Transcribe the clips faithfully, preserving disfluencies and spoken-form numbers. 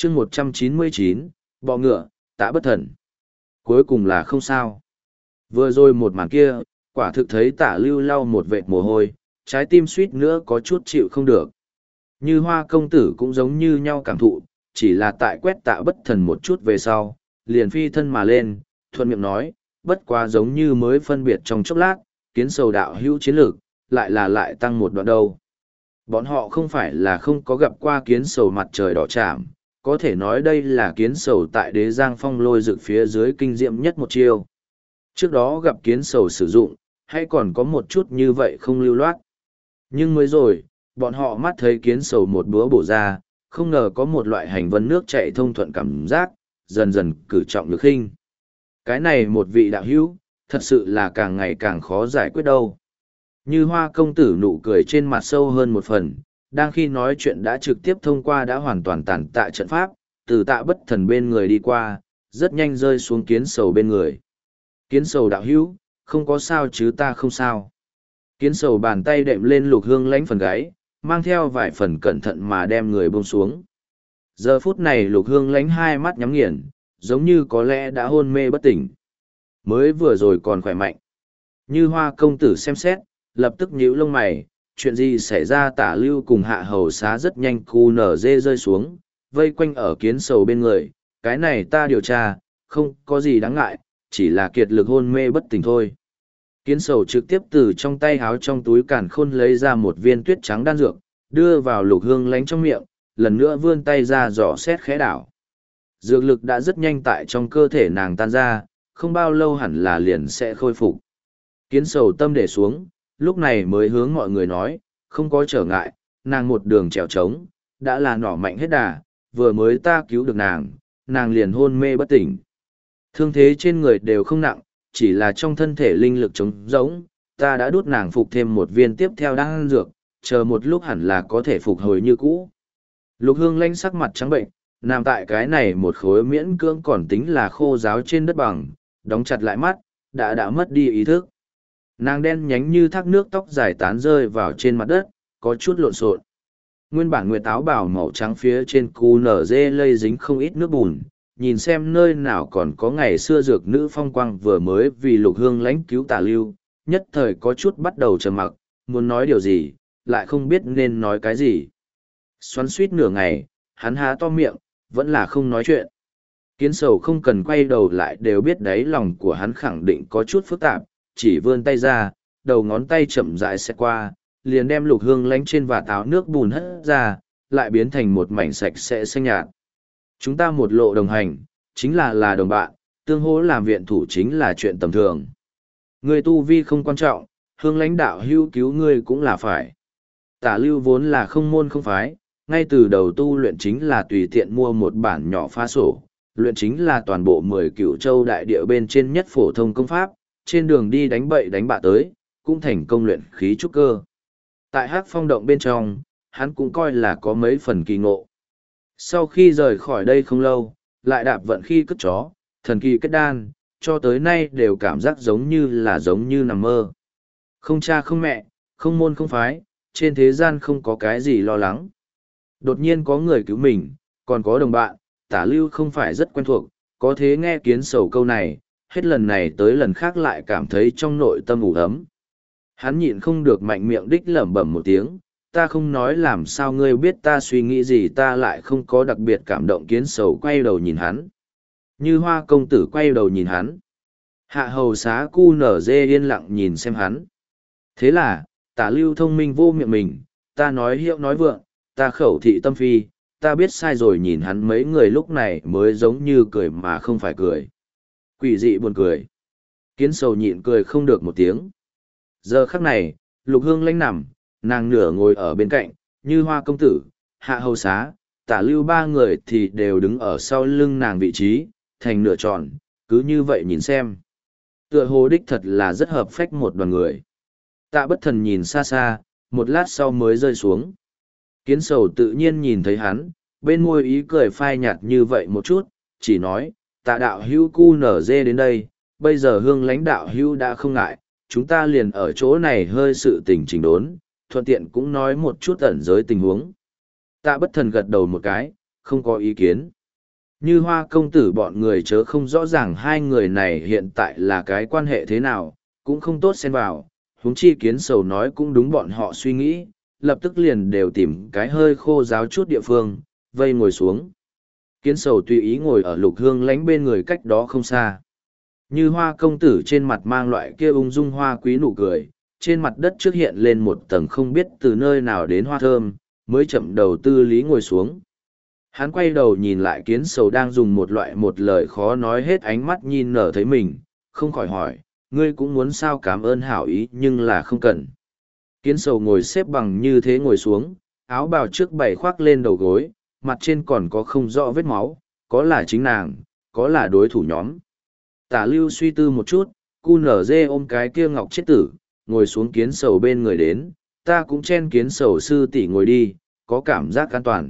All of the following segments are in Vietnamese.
chương một trăm chín mươi chín, bọ ngựa, Tạ Bất Thần. Cuối cùng là không sao. Vừa rồi một màn kia, quả thực thấy Tạ Lưu lau một vệt mồ hôi, trái tim suýt nữa có chút chịu không được. Như Hoa công tử cũng giống như nhau cảm thụ, chỉ là tại quét Tạ Bất Thần một chút về sau, liền phi thân mà lên, thuận miệng nói, bất quá giống như mới phân biệt trong chốc lát, Kiến Sầu đạo hữu chiến lược, lại là lại tăng một đoạn đâu. Bọn họ không phải là không có gặp qua Kiến Sầu mặt trời đỏ chạm, có thể nói đây là Kiến Sầu tại Đế Giang Phong lôi rực phía dưới kinh diệm nhất một chiêu. Trước đó gặp Kiến Sầu sử dụng, hay còn có một chút như vậy không lưu loát. Nhưng mới rồi, bọn họ mắt thấy Kiến Sầu một búa bổ ra, không ngờ có một loại hành vân nước chạy thông thuận cảm giác, dần dần cử trọng lực khinh. Cái này một vị đạo hữu, thật sự là càng ngày càng khó giải quyết đâu. Như Hoa công tử nụ cười trên mặt sâu hơn một phần, đang khi nói chuyện đã trực tiếp thông qua đã hoàn toàn tàn tạ trận pháp, từ Tạ Bất Thần bên người đi qua, rất nhanh rơi xuống Kiến Sầu bên người. Kiến Sầu đạo hữu, không có sao chứ ta không sao. Kiến Sầu bàn tay đệm lên Lục Hương Lãnh phần gáy, mang theo vài phần cẩn thận mà đem người buông xuống. Giờ phút này Lục Hương Lãnh hai mắt nhắm nghiền, giống như có lẽ đã hôn mê bất tỉnh. Mới vừa rồi còn khỏe mạnh. Như Hoa công tử xem xét, lập tức nhíu lông mày, chuyện gì xảy ra? Tả Lưu cùng Hạ Hầu Xá rất nhanh cu nở dê rơi xuống, vây quanh ở Kiến Sầu bên người, cái này ta điều tra, không có gì đáng ngại, chỉ là kiệt lực hôn mê bất tỉnh thôi. Kiến Sầu trực tiếp từ trong tay háo trong túi càn khôn lấy ra một viên tuyết trắng đan dược, đưa vào Lục Hương Lãnh trong miệng, lần nữa vươn tay ra dò xét khẽ đảo. Dược lực đã rất nhanh tại trong cơ thể nàng tan ra, không bao lâu hẳn là liền sẽ khôi phục. Kiến Sầu tâm để xuống, lúc này mới hướng mọi người nói, không có trở ngại, nàng một đường trèo trống, đã là nỏ mạnh hết đà, vừa mới ta cứu được nàng, nàng liền hôn mê bất tỉnh. Thương thế trên người đều không nặng, chỉ là trong thân thể linh lực trống rỗng, ta đã đút nàng phục thêm một viên tiếp theo đan dược, chờ một lúc hẳn là có thể phục hồi như cũ. Lục Hương Lãnh sắc mặt trắng bệnh, nằm tại cái này một khối miễn cưỡng còn tính là khô ráo trên đất bằng, đóng chặt lại mắt, đã đã mất đi ý thức. Nàng đen nhánh như thác nước tóc dài tán rơi vào trên mặt đất, có chút lộn xộn. Nguyên bản nguyệt áo bào màu trắng phía trên cu nở dê lây dính không ít nước bùn, nhìn xem nơi nào còn có ngày xưa dược nữ phong quang vừa mới vì Lục Hương Lãnh cứu Tả Lưu, nhất thời có chút bắt đầu trầm mặc, muốn nói điều gì, lại không biết nên nói cái gì. Xoắn suýt nửa ngày, hắn há to miệng, vẫn là không nói chuyện. Kiến Sầu không cần quay đầu lại đều biết đáy lòng của hắn khẳng định có chút phức tạp, chỉ vươn tay ra, đầu ngón tay chậm rãi xẹt qua, liền đem Lục Hương Lãnh trên vạt áo nước bùn hất ra, lại biến thành một mảnh sạch sẽ xanh nhạt. Chúng ta một lộ đồng hành, chính là là đồng bạn, tương hỗ làm viện thủ chính là chuyện tầm thường. Người tu vi không quan trọng, Hương Lãnh đạo hưu cứu ngươi cũng là phải. Tả Lưu vốn là không môn không phái, ngay từ đầu tu luyện chính là tùy tiện mua một bản nhỏ pha sổ, luyện chính là toàn bộ mười cửu châu đại địa bên trên nhất phổ thông công pháp, trên đường đi đánh bậy đánh bạ tới, cũng thành công luyện khí trúc cơ. Tại Hắc Phong động bên trong, hắn cũng coi là có mấy phần kỳ ngộ. Sau khi rời khỏi đây không lâu, lại đạp vận khi cất chó, thần kỳ kết đan, cho tới nay đều cảm giác giống như là giống như nằm mơ. Không cha không mẹ, không môn không phái, trên thế gian không có cái gì lo lắng. Đột nhiên có người cứu mình, còn có đồng bạn, Tả Lưu không phải rất quen thuộc, có thế nghe Kiến Sầu câu này, hết lần này tới lần khác lại cảm thấy trong nội tâm ủ ấm. Hắn nhịn không được mạnh miệng đích lẩm bẩm một tiếng, ta không nói làm sao ngươi biết ta suy nghĩ gì, ta lại không có đặc biệt cảm động. Kiến Sầu quay đầu nhìn hắn. Như Hoa công tử quay đầu nhìn hắn. Hạ Hầu Xá cu nở dê yên lặng nhìn xem hắn. Thế là, Tả Lưu thông minh vô miệng mình, ta nói hiệu nói vượng, ta khẩu thị tâm phi, ta biết sai rồi. Nhìn hắn mấy người lúc này mới giống như cười mà không phải cười. Quỷ dị buồn cười. Kiến Sầu nhịn cười không được một tiếng. Giờ khắc này, Lục Hương Lãnh nằm, nàng nửa ngồi ở bên cạnh, Như Hoa công tử, Hạ Hầu Xá, Tả Lưu ba người thì đều đứng ở sau lưng nàng vị trí, thành nửa tròn, cứ như vậy nhìn xem. Tựa hồ đích thật là rất hợp phách một đoàn người. Tạ Bất Thần nhìn xa xa, một lát sau mới rơi xuống. Kiến Sầu tự nhiên nhìn thấy hắn, bên môi ý cười phai nhạt như vậy một chút, chỉ nói, Tạ đạo hữu cu nở dê đến đây, bây giờ Hương Lãnh đạo hữu đã không ngại, chúng ta liền ở chỗ này hơi sự tình chỉnh đốn, thuận tiện cũng nói một chút ẩn giới tình huống. Tạ Bất Thần gật đầu một cái, không có ý kiến. Như Hoa công tử bọn người chớ không rõ ràng hai người này hiện tại là cái quan hệ thế nào, cũng không tốt xen vào, huống chi Kiến Sầu nói cũng đúng bọn họ suy nghĩ, lập tức liền đều tìm cái hơi khô ráo chút địa phương, vây ngồi xuống. Kiến Sầu tùy ý ngồi ở Lục Hương lánh bên người cách đó không xa. Như Hoa công tử trên mặt mang loại kia ung dung hoa quý nụ cười, trên mặt đất trước hiện lên một tầng không biết từ nơi nào đến hoa thơm, mới chậm đầu tư lý ngồi xuống. Hắn quay đầu nhìn lại Kiến Sầu đang dùng một loại một lời khó nói hết ánh mắt nhìn nở thấy mình, không khỏi hỏi, ngươi cũng muốn sao cảm ơn hảo ý nhưng là không cần. Kiến Sầu ngồi xếp bằng như thế ngồi xuống, áo bào trước bày khoác lên đầu gối, mặt trên còn có không rõ vết máu, có là chính nàng, có là đối thủ nhóm. Tả Lưu suy tư một chút, cu nở dê ôm cái kia ngọc chết tử, ngồi xuống Kiến Sầu bên người đến, ta cũng chen Kiến Sầu sư tỷ ngồi đi, có cảm giác an toàn.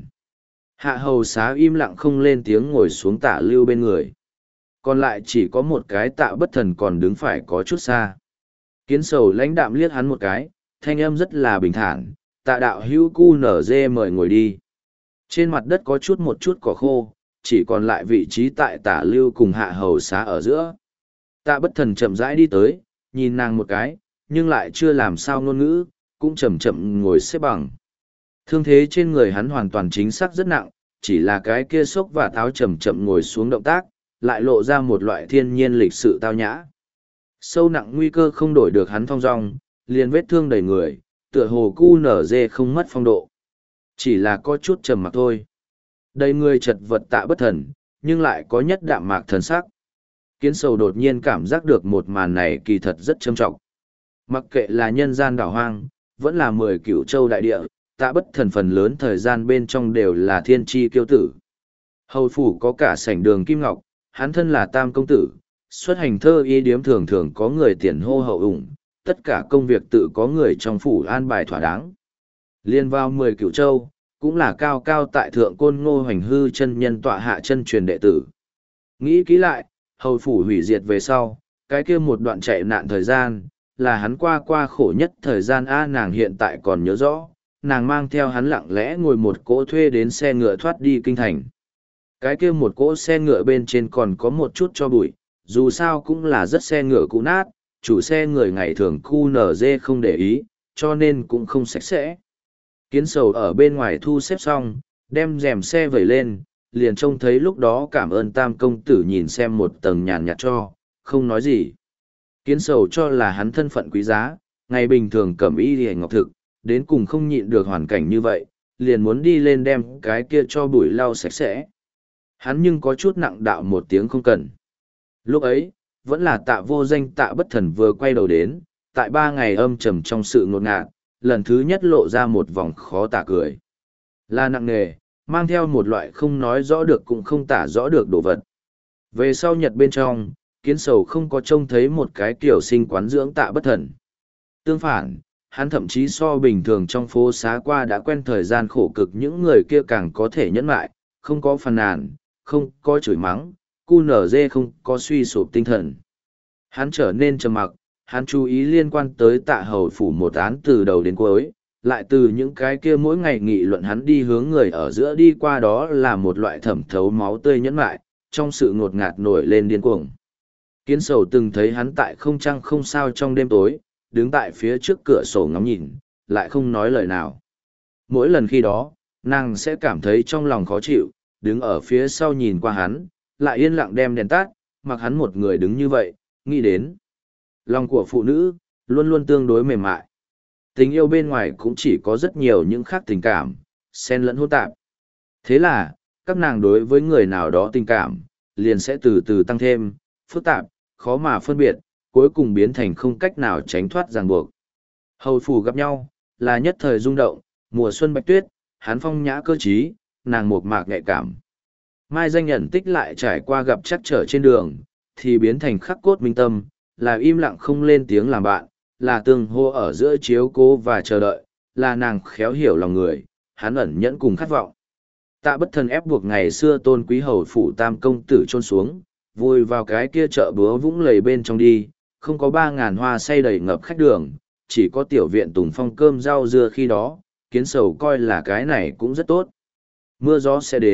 Hạ hầu xá im lặng không lên tiếng ngồi xuống Tả Lưu bên người. Còn lại chỉ có một cái Tạ Bất Thần còn đứng phải có chút xa. Kiến Sầu lãnh đạm liếc hắn một cái, thanh âm rất là bình thản, Tạ đạo hữu cu nở dê mời ngồi đi. Trên mặt đất có chút một chút cỏ khô, chỉ còn lại vị trí tại Tả Lưu cùng Hạ hầu xá ở giữa. Tạ Bất Thần chậm rãi đi tới, nhìn nàng một cái, nhưng lại chưa làm sao ngôn ngữ, cũng chậm chậm ngồi xếp bằng. Thương thế trên người hắn hoàn toàn chính xác rất nặng, chỉ là cái kia sốc và tháo chậm chậm ngồi xuống động tác, lại lộ ra một loại thiên nhiên lịch sự tao nhã. Sâu nặng nguy cơ không đổi được hắn thong dong, liền vết thương đầy người, tựa hồ cu nở dê không mất phong độ. Chỉ là có chút trầm mặc thôi. Đầy người chật vật Tạ Bất Thần, nhưng lại có nhất đạm mạc thần sắc. Kiến Sầu đột nhiên cảm giác được một màn này kỳ thật rất trầm trọng. Mặc kệ là nhân gian đảo hoang, vẫn là mười cửu châu đại địa, Tạ Bất Thần phần lớn thời gian bên trong đều là thiên tri kiêu tử. Hầu phủ có cả sảnh đường kim ngọc, hắn thân là tam công tử, xuất hành thơ y điếm thường thường có người tiền hô hậu ủng, tất cả công việc tự có người trong phủ an bài thỏa đáng. Liên vào mười cửu châu, cũng là cao cao tại thượng côn ngô hoành hư chân nhân tọa hạ chân truyền đệ tử. Nghĩ kỹ lại, hầu phủ hủy diệt về sau, cái kia một đoạn chạy nạn thời gian, là hắn qua qua khổ nhất thời gian a nàng hiện tại còn nhớ rõ, nàng mang theo hắn lặng lẽ ngồi một cỗ thuê đến xe ngựa thoát đi kinh thành. Cái kia một cỗ xe ngựa bên trên còn có một chút cho bụi, dù sao cũng là rất xe ngựa cũ nát, chủ xe người ngày thường khu nở dê không để ý, cho nên cũng không sạch sẽ. Kiến Sầu ở bên ngoài thu xếp xong, đem rèm xe vẩy lên, liền trông thấy lúc đó cảm ơn tam công tử nhìn xem một tầng nhàn nhạt cho, không nói gì. Kiến Sầu cho là hắn thân phận quý giá, ngày bình thường cẩm y liễu ngọc thực, đến cùng không nhịn được hoàn cảnh như vậy, liền muốn đi lên đem cái kia cho bụi lau sạch sẽ. Hắn nhưng có chút nặng đạo một tiếng không cần. Lúc ấy, vẫn là Tạ vô danh Tạ Bất Thần vừa quay đầu đến, tại ba ngày âm trầm trong sự ngột ngạt, lần thứ nhất lộ ra một vòng khó tả cười. Là nặng nề, mang theo một loại không nói rõ được cũng không tả rõ được đồ vật. Về sau nhật bên trong, Kiến Sầu không có trông thấy một cái kiểu sinh quán dưỡng Tạ Bất Thần. Tương phản, hắn thậm chí so bình thường trong phố xá qua đã quen thời gian khổ cực những người kia càng có thể nhẫn lại, không có phàn nàn, không có chửi mắng, cu nở dê không có suy sụp tinh thần. Hắn trở nên trầm mặc, hắn chú ý liên quan tới Tạ hầu phủ một án từ đầu đến cuối, lại từ những cái kia mỗi ngày nghị luận hắn đi hướng người ở giữa đi qua đó là một loại thẩm thấu máu tươi nhẫn lại, trong sự ngột ngạt nổi lên điên cuồng. Kiến Sầu từng thấy hắn tại không trăng không sao trong đêm tối, đứng tại phía trước cửa sổ ngắm nhìn, lại không nói lời nào. Mỗi lần khi đó, nàng sẽ cảm thấy trong lòng khó chịu, đứng ở phía sau nhìn qua hắn, lại yên lặng đem đèn tắt, mặc hắn một người đứng như vậy, nghĩ đến. Lòng của phụ nữ, luôn luôn tương đối mềm mại. Tình yêu bên ngoài cũng chỉ có rất nhiều những khác tình cảm, xen lẫn hỗn tạp. Thế là, các nàng đối với người nào đó tình cảm, liền sẽ từ từ tăng thêm, phức tạp, khó mà phân biệt, cuối cùng biến thành không cách nào tránh thoát ràng buộc. Hầu phủ gặp nhau, là nhất thời rung động, mùa xuân bạch tuyết, hắn phong nhã cơ trí, nàng mộc mạc nhạy cảm. Mai danh nhận tích lại trải qua gặp chắc trở trên đường, thì biến thành khắc cốt minh tâm, là im lặng không lên tiếng làm bạn, là tương hô ở giữa chiếu cố và chờ đợi, là nàng khéo hiểu lòng người, hắn ẩn nhẫn cùng khát vọng. Tạ Bất Thần ép buộc ngày xưa tôn quý hầu phủ tam công tử chôn xuống, vui vào cái kia chợ búa vũng lầy bên trong đi, không có ba ngàn hoa say đầy ngập khách đường, chỉ có tiểu viện tùng phong cơm rau dưa khi đó, Kiến Sầu coi là cái này cũng rất tốt. Mưa gió sẽ đến,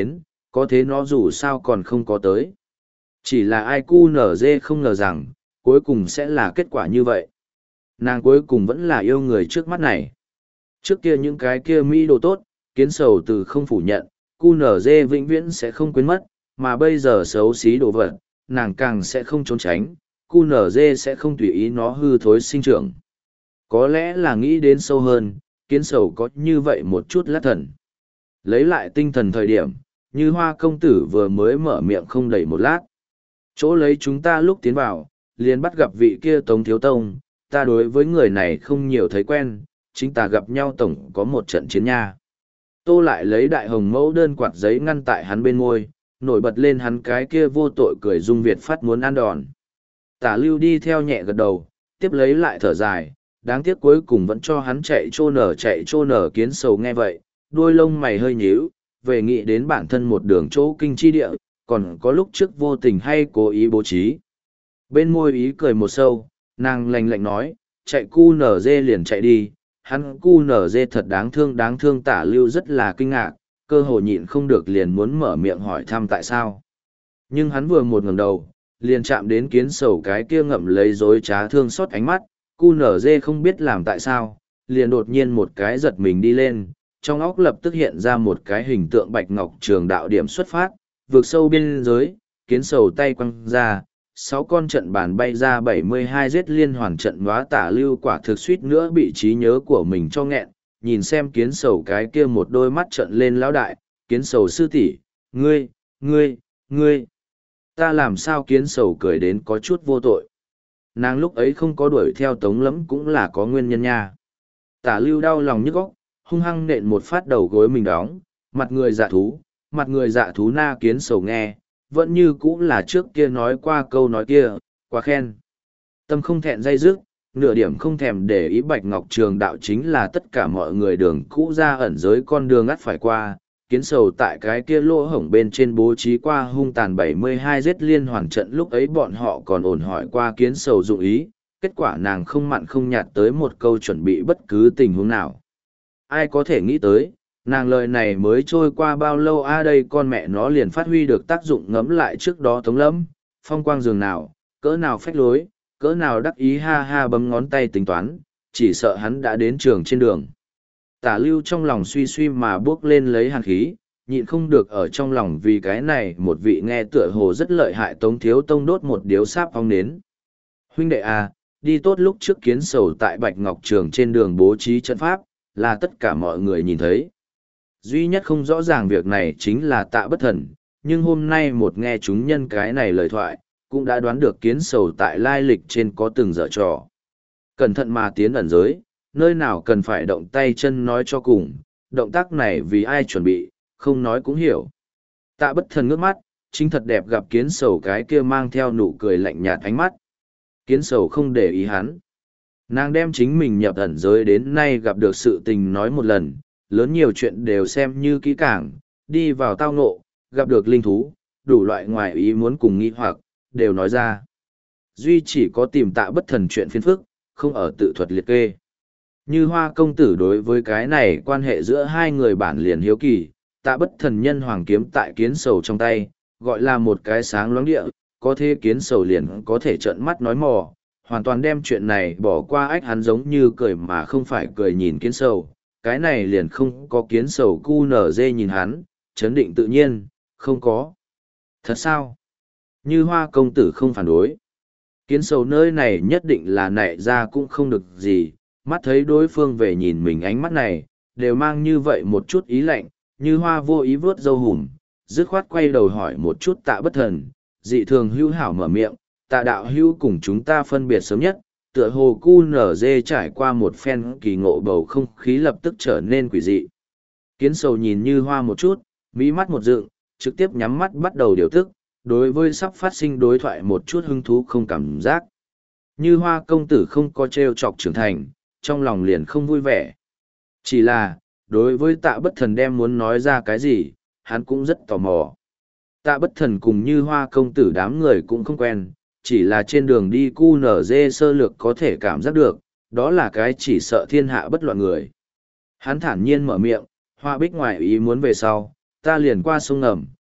có thế nó dù sao còn không có tới. Chỉ là ai cu nở dê không ngờ rằng, cuối cùng sẽ là kết quả như vậy. Nàng cuối cùng vẫn là yêu người trước mắt này. Trước kia những cái kia mỹ đồ tốt, kiến sầu từ không phủ nhận, cu nở dê vĩnh viễn sẽ không quên mất, mà bây giờ xấu xí đồ vật, nàng càng sẽ không trốn tránh, cu nở dê sẽ không tùy ý nó hư thối sinh trưởng. Có lẽ là nghĩ đến sâu hơn, kiến sầu có như vậy một chút lát thần. Lấy lại tinh thần thời điểm, như hoa công tử vừa mới mở miệng không đầy một lát. Chỗ lấy chúng ta lúc tiến vào, liền bắt gặp vị kia Tống Thiếu Tông, ta đối với người này không nhiều thấy quen, chính ta gặp nhau tổng có một trận chiến nha. Tô lại lấy đại hồng mẫu đơn quạt giấy ngăn tại hắn bên môi, nổi bật lên hắn cái kia vô tội cười dung Việt phát muốn ăn đòn. Tả lưu đi theo nhẹ gật đầu, tiếp lấy lại thở dài, đáng tiếc cuối cùng vẫn cho hắn chạy trô nở chạy trô nở kiến sầu nghe vậy, đuôi lông mày hơi nhíu, về nghĩ đến bản thân một đường chỗ kinh chi địa, còn có lúc trước vô tình hay cố ý bố trí. Bên môi ý cười một sâu, nàng lạnh lạnh nói, chạy cu nở dê liền chạy đi, hắn cu nở dê thật đáng thương đáng thương. Tả lưu rất là kinh ngạc, cơ hồ nhịn không được liền muốn mở miệng hỏi thăm tại sao. Nhưng hắn vừa một ngẩng đầu, liền chạm đến kiến sầu cái kia ngậm lấy dối trá thương xót ánh mắt, cu nở dê không biết làm tại sao, liền đột nhiên một cái giật mình đi lên, trong óc lập tức hiện ra một cái hình tượng bạch ngọc trường đạo điểm xuất phát, vượt sâu biên giới, kiến sầu tay quăng ra, sáu con trận bàn bay ra bảy mươi hai giết liên hoàn trận nóa. Tả lưu quả thực suýt nữa bị trí nhớ của mình cho nghẹn, nhìn xem kiến sầu cái kia một đôi mắt trận lên lão đại, kiến sầu sư tỷ, ngươi, ngươi, ngươi, ta làm sao? Kiến sầu cười đến có chút vô tội. Nàng lúc ấy không có đuổi theo Tống Lẫm cũng là có nguyên nhân nha. Tả lưu đau lòng nhức óc, hung hăng nện một phát đầu gối mình đóng, mặt người dạ thú, mặt người dạ thú. Na kiến sầu nghe, vẫn như cũ là trước kia nói qua câu nói kia, quá khen. Tâm không thẹn dây dứt, nửa điểm không thèm để ý bạch ngọc trường đạo chính là tất cả mọi người đường cũ ra ẩn giới con đường ắt phải qua. Kiến sầu tại cái kia lỗ hổng bên trên bố trí qua hung tàn bảy mươi hai giết liên hoàn trận, lúc ấy bọn họ còn ổn hỏi qua kiến sầu dụng ý, kết quả nàng không mặn không nhạt tới một câu chuẩn bị bất cứ tình huống nào. Ai có thể nghĩ tới, nàng lời này mới trôi qua bao lâu a đây con mẹ nó liền phát huy được tác dụng. Ngẫm lại trước đó Tống Lẫm, phong quang dường nào, cỡ nào phách lối, cỡ nào đắc ý, ha ha bấm ngón tay tính toán, chỉ sợ hắn đã đến trường trên đường. Tả lưu trong lòng suy suy mà bước lên lấy hàn khí, nhịn không được ở trong lòng vì cái này một vị nghe tựa hồ rất lợi hại Tống Thiếu Tông đốt một điếu sáp ong nến. Huynh đệ à, đi tốt lúc trước kiến sầu tại Bạch Ngọc Trường trên đường bố trí trận pháp, là tất cả mọi người nhìn thấy. Duy nhất không rõ ràng việc này chính là Tạ Bất Thần, nhưng hôm nay một nghe chúng nhân cái này lời thoại, cũng đã đoán được kiến sầu tại lai lịch trên có từng dở trò. Cẩn thận mà tiến ẩn giới, nơi nào cần phải động tay chân nói cho cùng, động tác này vì ai chuẩn bị, không nói cũng hiểu. Tạ Bất Thần ngước mắt, chính thật đẹp gặp kiến sầu cái kia mang theo nụ cười lạnh nhạt ánh mắt. Kiến sầu không để ý hắn. Nàng đem chính mình nhập ẩn giới đến nay gặp được sự tình nói một lần, lớn nhiều chuyện đều xem như kỹ càng, đi vào tao ngộ, gặp được linh thú, đủ loại ngoài ý muốn cùng nghi hoặc, đều nói ra. Duy chỉ có tìm Tạ Bất Thần chuyện phiền phức, không ở tự thuật liệt kê. Như hoa công tử đối với cái này quan hệ giữa hai người bản liền hiếu kỳ, Tạ Bất Thần nhân hoàng kiếm tại kiến sầu trong tay, gọi là một cái sáng loáng địa, có thế kiến sầu liền có thể trợn mắt nói mò, hoàn toàn đem chuyện này bỏ qua. Ách, hắn giống như cười mà không phải cười nhìn kiến sầu, cái này liền không có kiến sầu cu nở dê nhìn hắn, chấn định tự nhiên, không có. Thật sao? Như hoa công tử không phản đối. Kiến sầu nơi này nhất định là nảy ra cũng không được gì, mắt thấy đối phương về nhìn mình ánh mắt này, đều mang như vậy một chút ý lạnh, như hoa vô ý vớt dâu hùm, dứt khoát quay đầu hỏi một chút Tạ Bất Thần, dị thường hữu hảo mở miệng, Tạ đạo hữu cùng chúng ta phân biệt sớm nhất, tựa hồ cu nở dê trải qua một phen kỳ ngộ, bầu không khí lập tức trở nên quỷ dị. Kiến sầu nhìn như hoa một chút, mỹ mắt một dựng, trực tiếp nhắm mắt bắt đầu điều tức, đối với sắp phát sinh đối thoại một chút hứng thú không cảm giác. Như hoa công tử không có trêu chọc trưởng thành, trong lòng liền không vui vẻ. Chỉ là, đối với Tạ Bất Thần đem muốn nói ra cái gì, hắn cũng rất tò mò. Tạ Bất Thần cùng như hoa công tử đám người cũng không quen, chỉ là trên đường đi cu nở dê sơ lược có thể cảm giác được, đó là cái chỉ sợ thiên hạ bất loạn người. Hắn thản nhiên mở miệng, hoa bích ngoại ý muốn về sau, ta liền qua sông ngầm,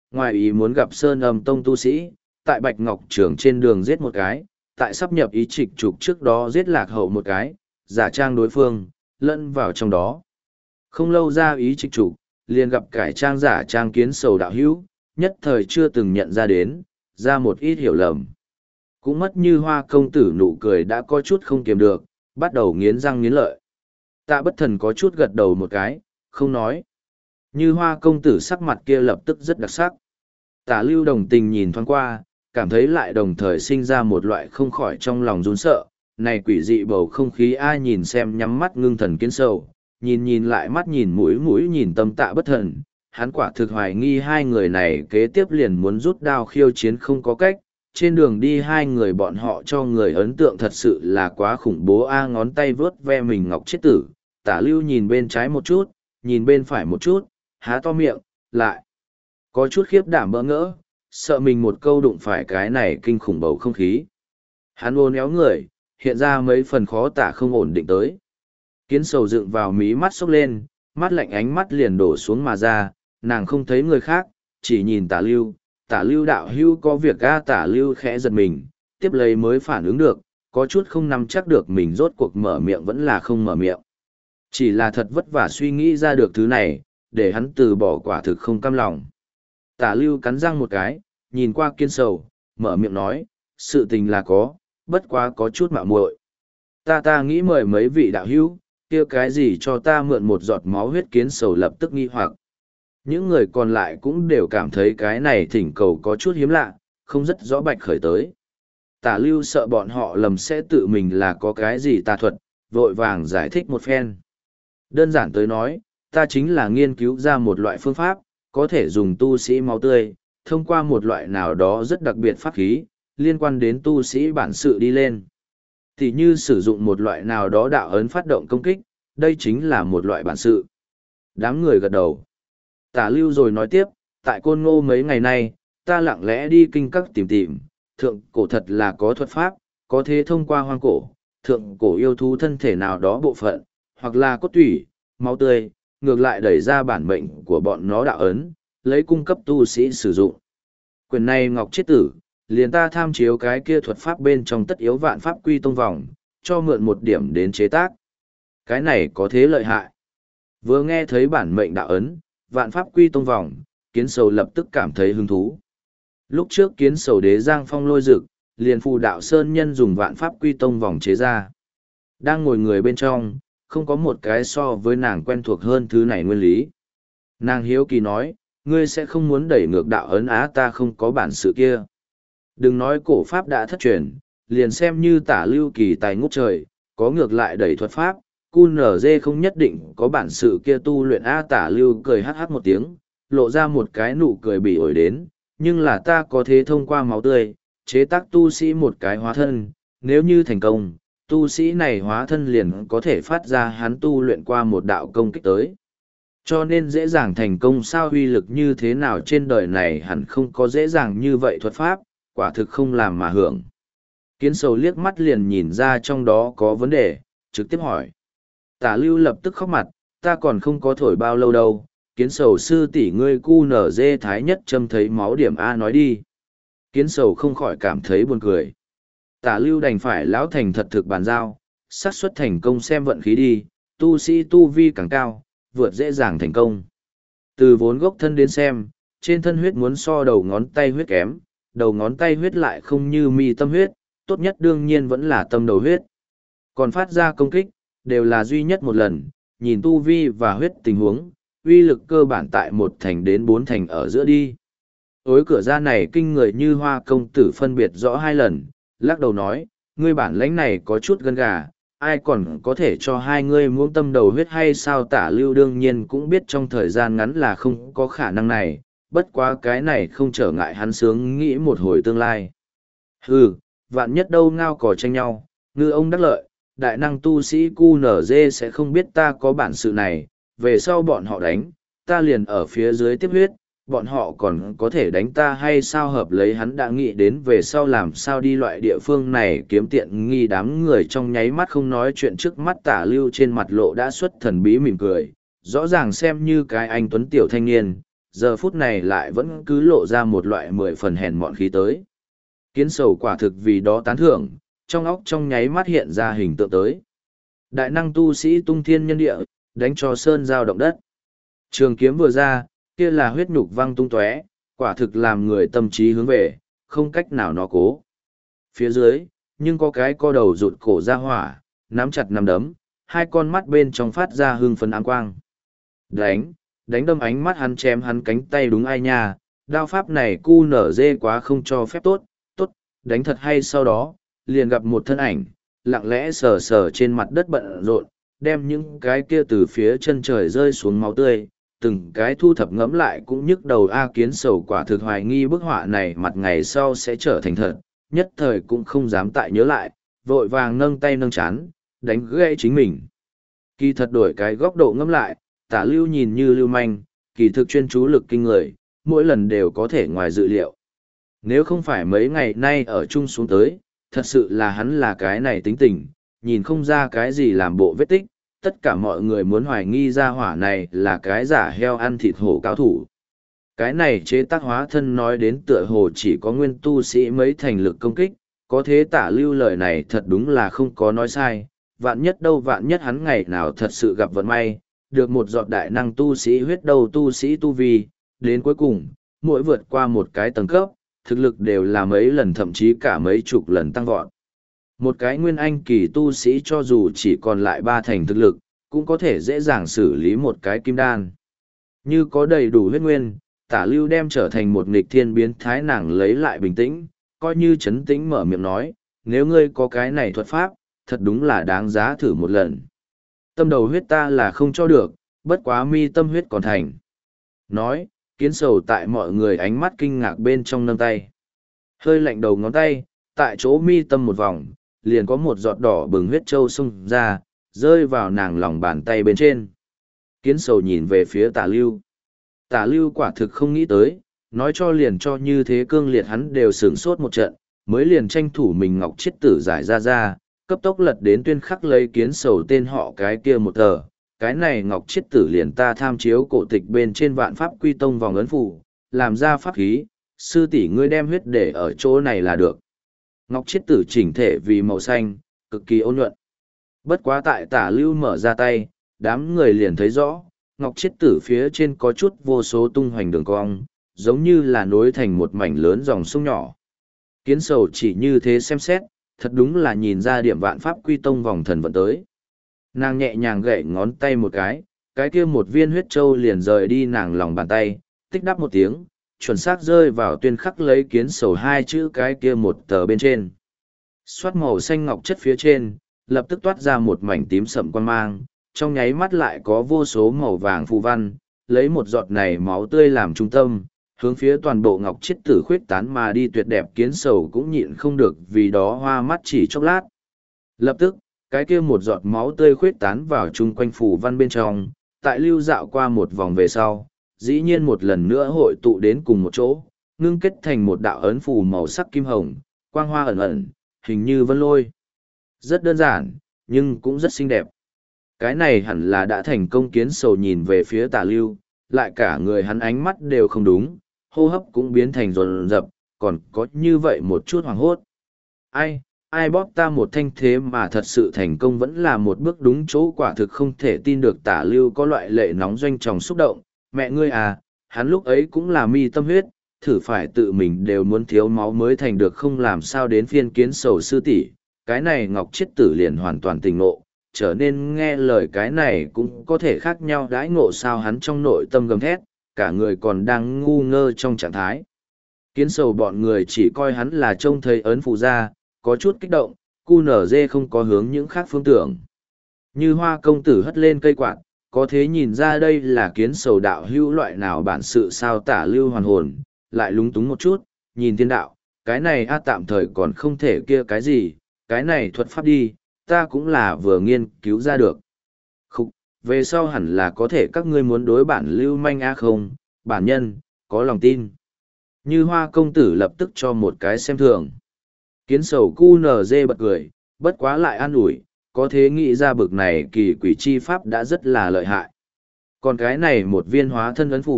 Ngoài ý muốn gặp Sơn Âm Tông tu sĩ, tại Bạch Ngọc Trường trên đường giết một cái, tại sắp nhập ý trịch trục trước đó giết Lạc Hậu một cái, giả trang đối phương, lẫn vào trong đó. Không lâu ra ý trịch trục, liền gặp cải trang giả trang Kiến Sầu đạo hữu, nhất thời chưa từng nhận ra đến, ra một ít hiểu lầm. Cũng mất Như Hoa công tử nụ cười đã có chút không kiềm được, bắt đầu nghiến răng nghiến lợi. Tạ Bất Thần có chút gật đầu một cái, không nói. Như Hoa công tử sắc mặt kia lập tức rất đặc sắc. Tả Lưu đồng tình nhìn thoáng qua, cảm thấy lại đồng thời sinh ra một loại không khỏi trong lòng run sợ. Này quỷ dị bầu không khí ai nhìn xem nhắm mắt ngưng thần Kiến Sầu, nhìn nhìn lại mắt nhìn mũi mũi nhìn tâm Tạ Bất Thần. Hắn quả thực hoài nghi hai người này kế tiếp liền muốn rút đao khiêu chiến không có cách. Trên đường đi hai người bọn họ cho người ấn tượng thật sự là quá khủng bố a ngón tay vớt ve mình ngọc chết tử. Tả Lưu nhìn bên trái một chút, nhìn bên phải một chút, há to miệng, lại. Có chút khiếp đảm bỡ ngỡ, sợ mình một câu đụng phải cái này kinh khủng bầu không khí. Hắn ôn éo người, hiện ra mấy phần khó tả không ổn định tới. Kiến Sầu dựng vào mí mắt sốc lên, mắt lạnh ánh mắt liền đổ xuống mà ra, nàng không thấy người khác, chỉ nhìn Tả Lưu. Tả Lưu đạo hưu có việc a Tả Lưu khẽ giật mình, tiếp lấy mới phản ứng được, có chút không nắm chắc được mình rốt cuộc mở miệng vẫn là không mở miệng. Chỉ là thật vất vả suy nghĩ ra được thứ này, để hắn từ bỏ quả thực không cam lòng. Tả Lưu cắn răng một cái, nhìn qua Kiến Sầu, mở miệng nói, sự tình là có, bất quá có chút mạo muội. Ta ta nghĩ mời mấy vị đạo hữu, kia cái gì cho ta mượn một giọt máu huyết. Kiến Sầu lập tức nghi hoặc. Những người còn lại cũng đều cảm thấy cái này thỉnh cầu có chút hiếm lạ, không rất rõ bạch khởi tới. Tả Lưu sợ bọn họ lầm sẽ tự mình là có cái gì tà thuật, vội vàng giải thích một phen. Đơn giản tới nói, ta chính là nghiên cứu ra một loại phương pháp, có thể dùng tu sĩ máu tươi, thông qua một loại nào đó rất đặc biệt pháp khí, liên quan đến tu sĩ bản sự đi lên. Thì như sử dụng một loại nào đó đạo ấn phát động công kích, đây chính là một loại bản sự. Đám người gật đầu. Tả Lưu rồi nói tiếp, tại Côn Ngô mấy ngày nay, ta lặng lẽ đi kinh các tìm tìm, thượng cổ thật là có thuật pháp, có thể thông qua hoang cổ, thượng cổ yêu thú thân thể nào đó bộ phận, hoặc là cốt tủy, máu tươi, ngược lại đẩy ra bản mệnh của bọn nó đạo ấn, lấy cung cấp tu sĩ sử dụng. Quyền này Ngọc Chiết Tử, liền ta tham chiếu cái kia thuật pháp bên trong tất yếu vạn pháp quy tông vòng, cho mượn một điểm đến chế tác. Cái này có thế lợi hại. Vừa nghe thấy bản mệnh đạo ấn, vạn pháp quy tông vòng, Kiến Sầu lập tức cảm thấy hứng thú. Lúc trước Kiến Sầu đế giang phong lôi dực, liền phù đạo sơn nhân dùng vạn pháp quy tông vòng chế ra. Đang ngồi người bên trong, không có một cái so với nàng quen thuộc hơn thứ này nguyên lý. Nàng hiếu kỳ nói, ngươi sẽ không muốn đẩy ngược đạo ấn á ta không có bản sự kia. Đừng nói cổ pháp đã thất truyền, liền xem như Tả Lưu kỳ tài ngút trời, có ngược lại đẩy thuật pháp, cu nở dê không nhất định có bản sự kia tu luyện a Tả Lưu cười hát hát một tiếng, lộ ra một cái nụ cười bị ổi đến, nhưng là ta có thể thông qua máu tươi, chế tác tu sĩ một cái hóa thân, nếu như thành công, tu sĩ này hóa thân liền có thể phát ra hắn tu luyện qua một đạo công kích tới. Cho nên dễ dàng thành công sao uy lực như thế nào trên đời này hẳn không có dễ dàng như vậy thuật pháp, quả thực không làm mà hưởng. Kiến Sầu liếc mắt liền nhìn ra trong đó có vấn đề, trực tiếp hỏi. Tả Lưu lập tức khóc mặt, ta còn không có thổi bao lâu đâu, Kiến Sầu sư tỷ ngươi cu nở dê thái nhất châm thấy máu điểm A nói đi. Kiến Sầu không khỏi cảm thấy buồn cười. Tả Lưu đành phải lão thành thật thực bàn giao, xác suất thành công xem vận khí đi, tu sĩ tu vi càng cao, vượt dễ dàng thành công. Từ vốn gốc thân đến xem, trên thân huyết muốn so đầu ngón tay huyết kém, đầu ngón tay huyết lại không như mi tâm huyết, tốt nhất đương nhiên vẫn là tâm đầu huyết. Còn phát ra công kích, đều là duy nhất một lần, nhìn tu vi và huyết tình huống, uy lực cơ bản tại một thành đến bốn thành ở giữa đi. Ối cửa ra này kinh người Như Hoa công tử phân biệt rõ hai lần, lắc đầu nói, ngươi bản lãnh này có chút gân gà, ai còn có thể cho hai ngươi muỗng tâm đầu huyết hay sao? Tả Lưu đương nhiên cũng biết trong thời gian ngắn là không có khả năng này, bất quá cái này không trở ngại hắn sướng nghĩ một hồi tương lai. Hừ, vạn nhất đâu ngao cò tranh nhau, ngư ông đắc lợi, đại năng tu sĩ cu nở dê sẽ không biết ta có bản sự này, về sau bọn họ đánh, ta liền ở phía dưới tiếp huyết, bọn họ còn có thể đánh ta hay sao? Hợp lấy hắn đã nghĩ đến về sau làm sao đi loại địa phương này kiếm tiện nghi. Đám người trong nháy mắt không nói chuyện trước mắt Tả Lưu trên mặt lộ đã xuất thần bí mỉm cười, rõ ràng xem như cái anh tuấn tiểu thanh niên, giờ phút này lại vẫn cứ lộ ra một loại mười phần hèn mọn khí tới. Kiến sầu quả thực vì đó tán thưởng, trong óc trong nháy mắt hiện ra hình tượng tới. Đại năng tu sĩ tung thiên nhân địa, đánh cho sơn giao động đất. Trường kiếm vừa ra, kia là huyết nhục văng tung tóe, quả thực làm người tâm trí hướng về, không cách nào nó cố. Phía dưới, nhưng có cái co đầu rụt cổ ra hỏa, nắm chặt nắm đấm, hai con mắt bên trong phát ra hưng phấn áng quang. Đánh, đánh đâm ánh mắt hắn chém hắn cánh tay đúng ai nha, đao pháp này cu nở dê quá không cho phép tốt, tốt, đánh thật hay sau đó, liền gặp một thân ảnh, lặng lẽ sờ sờ trên mặt đất bận rộn, đem những cái kia từ phía chân trời rơi xuống máu tươi, từng cái thu thập ngẫm lại cũng nhức đầu A Kiến sầu quả thực hoài nghi bức họa này mặt ngày sau sẽ trở thành thật, nhất thời cũng không dám tại nhớ lại, vội vàng nâng tay nâng chán, đánh gãy chính mình. Kỳ thật đổi cái góc độ ngẫm lại, Tả Lưu nhìn như lưu manh, kỳ thực chuyên chú lực kinh người, mỗi lần đều có thể ngoài dự liệu. Nếu không phải mấy ngày nay ở chung xuống tới, thật sự là hắn là cái này tính tình, nhìn không ra cái gì làm bộ vết tích, tất cả mọi người muốn hoài nghi ra hỏa này là cái giả heo ăn thịt hổ cao thủ. Cái này chế tác hóa thân nói đến tựa hồ chỉ có nguyên tu sĩ mấy thành lực công kích, có thế Tả Lưu lời này thật đúng là không có nói sai, vạn nhất đâu vạn nhất hắn ngày nào thật sự gặp vận may, được một giọt đại năng tu sĩ huyết đầu tu sĩ tu vi, đến cuối cùng, mỗi vượt qua một cái tầng cấp, thực lực đều là mấy lần thậm chí cả mấy chục lần tăng vọt. Một cái nguyên anh kỳ tu sĩ cho dù chỉ còn lại ba thành thực lực, cũng có thể dễ dàng xử lý một cái kim đan. Như có đầy đủ huyết nguyên, Tả Lưu đem trở thành một nghịch thiên biến thái, nàng lấy lại bình tĩnh, coi như chấn tĩnh mở miệng nói, nếu ngươi có cái này thuật pháp, thật đúng là đáng giá thử một lần. Tâm đầu huyết ta là không cho được, bất quá mi tâm huyết còn thành. Nói, Kiến sầu tại mọi người ánh mắt kinh ngạc bên trong nâng tay. Hơi lạnh đầu ngón tay, tại chỗ mi tâm một vòng, liền có một giọt đỏ bừng huyết trâu xông ra, rơi vào nàng lòng bàn tay bên trên. Kiến sầu nhìn về phía Tả Lưu. Tả Lưu quả thực không nghĩ tới, nói cho liền cho như thế cương liệt hắn đều sửng sốt một trận, mới liền tranh thủ mình ngọc chiết tử giải ra ra, cấp tốc lật đến tuyên khắc lấy Kiến sầu tên họ cái kia một tờ. Cái này ngọc chiết tử liền ta tham chiếu cổ tịch bên trên vạn pháp quy tông vòng ấn phủ, làm ra pháp khí, sư tỷ ngươi đem huyết để ở chỗ này là được. Ngọc chiết tử chỉnh thể vì màu xanh, cực kỳ ôn nhuận. Bất quá tại Tả Lưu mở ra tay, đám người liền thấy rõ, ngọc chiết tử phía trên có chút vô số tung hoành đường cong, giống như là nối thành một mảnh lớn dòng sông nhỏ. Kiến sầu chỉ như thế xem xét, thật đúng là nhìn ra điểm vạn pháp quy tông vòng thần vận tới. Nàng nhẹ nhàng gậy ngón tay một cái, cái kia một viên huyết châu liền rời đi nàng lòng bàn tay, tích đắp một tiếng, chuẩn xác rơi vào tuyên khắc lấy Kiến sầu hai chữ cái kia một tờ bên trên. Xoát màu xanh ngọc chất phía trên, lập tức toát ra một mảnh tím sậm quan mang, trong nháy mắt lại có vô số màu vàng phù văn, lấy một giọt này máu tươi làm trung tâm, hướng phía toàn bộ ngọc chiết tử khuyết tán mà đi, tuyệt đẹp Kiến sầu cũng nhịn không được vì đó hoa mắt chỉ chốc lát. Lập tức, cái kia một giọt máu tươi khuyết tán vào chung quanh phù văn bên trong, tại lưu dạo qua một vòng về sau, dĩ nhiên một lần nữa hội tụ đến cùng một chỗ, ngưng kết thành một đạo ấn phù màu sắc kim hồng, quang hoa ẩn ẩn, hình như vân lôi. Rất đơn giản, nhưng cũng rất xinh đẹp. Cái này hẳn là đã thành công. Kiến sầu nhìn về phía Tả Lưu, lại cả người hắn ánh mắt đều không đúng, hô hấp cũng biến thành rồn rập, còn có như vậy một chút hoảng hốt. Ai, ai bóp ta một thanh thế mà thật sự thành công, vẫn là một bước đúng chỗ, quả thực không thể tin được. Tả Lưu có loại lệ nóng doanh tròng xúc động, mẹ ngươi à, hắn lúc ấy cũng là mi tâm huyết, thử phải tự mình đều muốn thiếu máu mới thành được, không làm sao đến phiên Kiến sầu sư tỷ, cái này ngọc chiết tử liền hoàn toàn tỉnh ngộ, trở nên nghe lời, cái này cũng có thể khác nhau đãi ngộ sao. Hắn trong nội tâm gầm thét, cả người còn đang ngu ngơ trong trạng thái. Kiến sầu bọn người chỉ coi hắn là trông thấy ấn phù ra, có chút kích động, cu nở dê không có hướng những khác phương tưởng. Như Hoa công tử hất lên cây quạt, có thế nhìn ra đây là Kiến sầu đạo hữu loại nào bản sự sao. Tả Lưu hoàn hồn, lại lúng túng một chút, nhìn thiên đạo, cái này a tạm thời còn không thể kia cái gì, cái này thuật pháp đi, ta cũng là vừa nghiên cứu ra được. Khúc, về sau hẳn là có thể các ngươi muốn đối bản lưu manh a không, bản nhân, có lòng tin. Như Hoa công tử lập tức cho một cái xem thường. Kiến sầu cu nở dê bật cười, bất quá lại an ủi, có thế nghĩ ra bực này kỳ quỷ chi pháp đã rất là lợi hại. Còn cái này một viên hóa thân ấn phủ,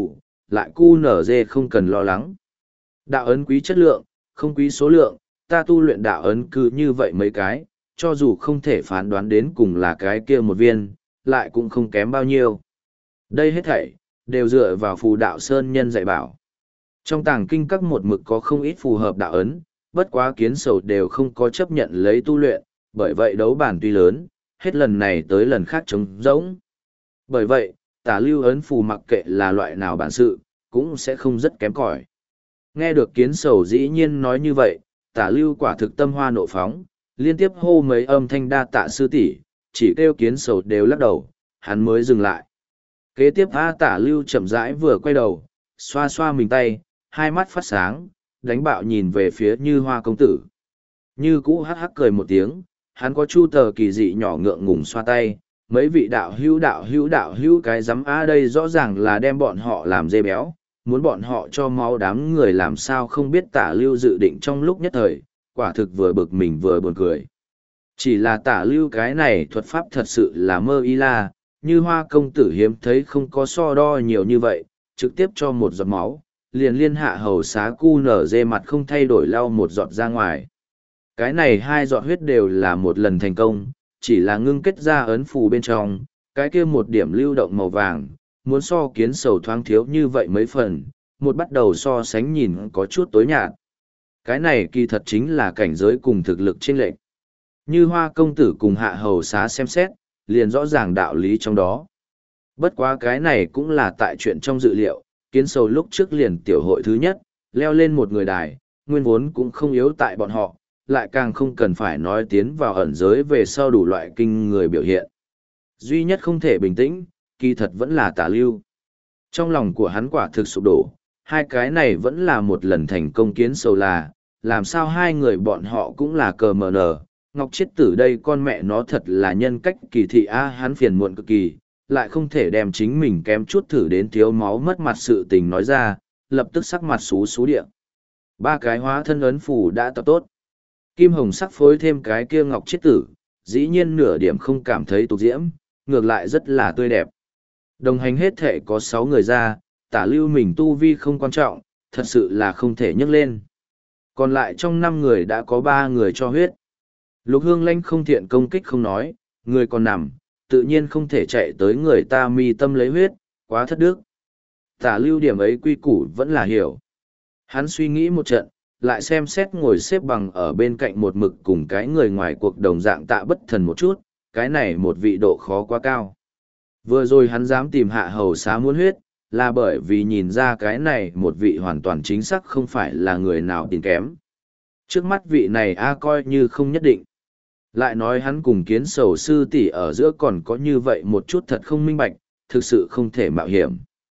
lại cu nở dê không cần lo lắng. Đạo ấn quý chất lượng, không quý số lượng, ta tu luyện đạo ấn cứ như vậy mấy cái, cho dù không thể phán đoán đến cùng là cái kia một viên, lại cũng không kém bao nhiêu. Đây hết thảy, đều dựa vào phù đạo sơn nhân dạy bảo. Trong tàng kinh các một mực có không ít phù hợp đạo ấn, bất quá kiến sầu đều không có chấp nhận lấy tu luyện, bởi vậy đấu bản tuy lớn, hết lần này tới lần khác trống rỗng. Bởi vậy, tả lưu ấn phù mặc kệ là loại nào bản sự, cũng sẽ không rất kém cỏi. Nghe được kiến sầu dĩ nhiên nói như vậy, tả lưu quả thực tâm hoa nộ phóng, liên tiếp hô mấy âm thanh đa tạ sư tỷ, chỉ kêu kiến sầu đều lắc đầu, hắn mới dừng lại. Kế tiếp A tả lưu chậm rãi vừa quay đầu, xoa xoa mình tay, hai mắt phát sáng, đánh bạo nhìn về phía như hoa công tử. Như cũ hắc hắc cười một tiếng, hắn có chu tờ kỳ dị nhỏ ngượng ngùng xoa tay, mấy vị đạo hữu đạo hữu đạo hữu cái giám A đây rõ ràng là đem bọn họ làm dê béo, muốn bọn họ cho máu đám người làm sao không biết tả lưu dự định trong lúc nhất thời, quả thực vừa bực mình vừa buồn cười. Chỉ là tả lưu cái này thuật pháp thật sự là mơ y la, như hoa công tử hiếm thấy không có so đo nhiều như vậy, trực tiếp cho một giọt máu, liền liên hạ hầu xá cu nở dê mặt không thay đổi lau một giọt ra ngoài. Cái này hai giọt huyết đều là một lần thành công, chỉ là ngưng kết ra ấn phù bên trong, cái kia một điểm lưu động màu vàng, muốn so kiến sầu thoáng thiếu như vậy mấy phần, một bắt đầu so sánh nhìn có chút tối nhạt. Cái này kỳ thật chính là cảnh giới cùng thực lực chênh lệch. Như hoa công tử cùng hạ hầu xá xem xét, liền rõ ràng đạo lý trong đó. Bất quá cái này cũng là tại chuyện trong dự liệu, kiến sầu lúc trước liền tiểu hội thứ nhất, leo lên một người đài, nguyên vốn cũng không yếu tại bọn họ, lại càng không cần phải nói tiến vào ẩn giới về sau đủ loại kinh người biểu hiện. Duy nhất không thể bình tĩnh, kỳ thật vẫn là tả lưu. Trong lòng của hắn quả thực sụp đổ, hai cái này vẫn là một lần thành công kiến sầu là, làm sao hai người bọn họ cũng là cờ mờ nở. Ngọc Chiết Tử đây con mẹ nó thật là nhân cách kỳ thị a hắn phiền muộn cực kỳ, lại không thể đem chính mình kém chút thử đến thiếu máu mất mặt sự tình nói ra, lập tức sắc mặt xú xú địa. Ba cái hóa thân ấn phù đã tập tốt. Kim hồng sắc phối thêm cái kia Ngọc Chiết Tử, dĩ nhiên nửa điểm không cảm thấy tục diễm, ngược lại rất là tươi đẹp. Đồng hành hết thể có sáu người ra, tả lưu mình tu vi không quan trọng, thật sự là không thể nhấc lên. Còn lại trong năm người đã có ba người cho huyết. Lục Hương Lanh không thiện công kích không nói, người còn nằm, tự nhiên không thể chạy tới người ta mi tâm lấy huyết, quá thất đức. Tả lưu điểm ấy quy củ vẫn là hiểu. Hắn suy nghĩ một trận, lại xem xét ngồi xếp bằng ở bên cạnh một mực cùng cái người ngoài cuộc đồng dạng Tạ Bất Thần một chút, cái này một vị độ khó quá cao. Vừa rồi hắn dám tìm hạ hầu xá muốn huyết, là bởi vì nhìn ra cái này một vị hoàn toàn chính xác không phải là người nào tiền kém. Trước mắt vị này a coi như không nhất định. Lại nói hắn cùng kiến sầu sư tỷ ở giữa còn có như vậy một chút thật không minh bạch, thực sự không thể mạo hiểm.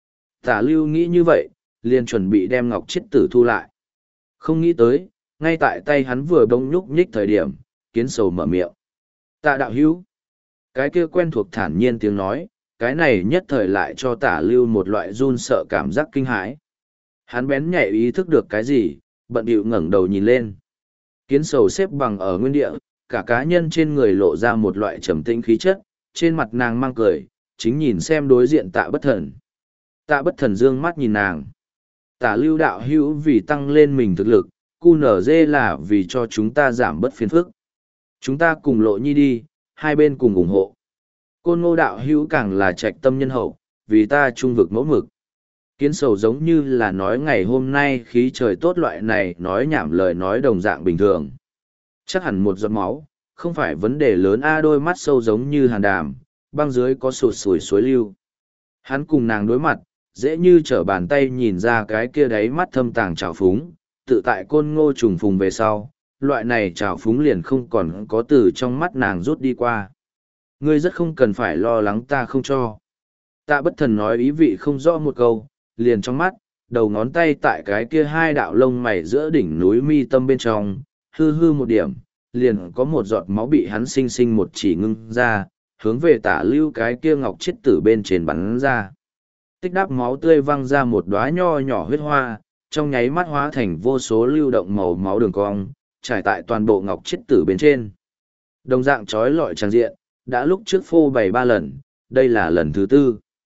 Tả lưu nghĩ như vậy, liền chuẩn bị đem Ngọc Chiết Tử thu lại. Không nghĩ tới, ngay tại tay hắn vừa bỗng nhúc nhích thời điểm, kiến sầu mở miệng. Tạ đạo hữu. Cái kia quen thuộc thản nhiên tiếng nói, cái này nhất thời lại cho tả lưu một loại run sợ cảm giác kinh hãi. Hắn bén nhạy ý thức được cái gì, bận bịu ngẩng đầu nhìn lên. Kiến sầu xếp bằng ở nguyên địa, cả cá nhân trên người lộ ra một loại trầm tĩnh khí chất, trên mặt nàng mang cười, chính nhìn xem đối diện Tạ Bất Thần. Tạ Bất Thần dương mắt nhìn nàng. Tả lưu đạo hữu vì tăng lên mình thực lực, cu nở dê là vì cho chúng ta giảm bớt phiền phức. Chúng ta cùng lộ nhi đi, hai bên cùng ủng hộ. Côn Ngô đạo hữu càng là trạch tâm nhân hậu, vì ta trung vực mẫu mực. Kiến sầu giống như là nói ngày hôm nay khí trời tốt loại này nói nhảm lời nói đồng dạng bình thường. Chắc hẳn một giọt máu, không phải vấn đề lớn a đôi mắt sâu giống như hàn đàm, băng dưới có sụt sùi suối lưu. Hắn cùng nàng đối mặt, dễ như trở bàn tay nhìn ra cái kia đáy mắt thâm tàng trào phúng, tự tại Côn Ngô trùng phùng về sau, loại này trào phúng liền không còn có từ trong mắt nàng rút đi qua. Ngươi rất không cần phải lo lắng ta không cho. Tạ Bất Thần nói ý vị không rõ một câu, liền trong mắt, đầu ngón tay tại cái kia hai đạo lông mày giữa đỉnh núi mi tâm bên trong, hư hư một điểm, liền có một giọt máu bị hắn sinh sinh một chỉ ngưng ra, hướng về tả lưu cái kia Ngọc Chiết Tử bên trên bắn ra. Tích đáp máu tươi văng ra một đóa nho nhỏ huyết hoa, trong nháy mắt hóa thành vô số lưu động màu máu đường cong, trải tại toàn bộ Ngọc Chiết Tử bên trên. Đồng dạng trói lọi trang diện, đã lúc trước phô bày ba lần, đây là lần thứ tư.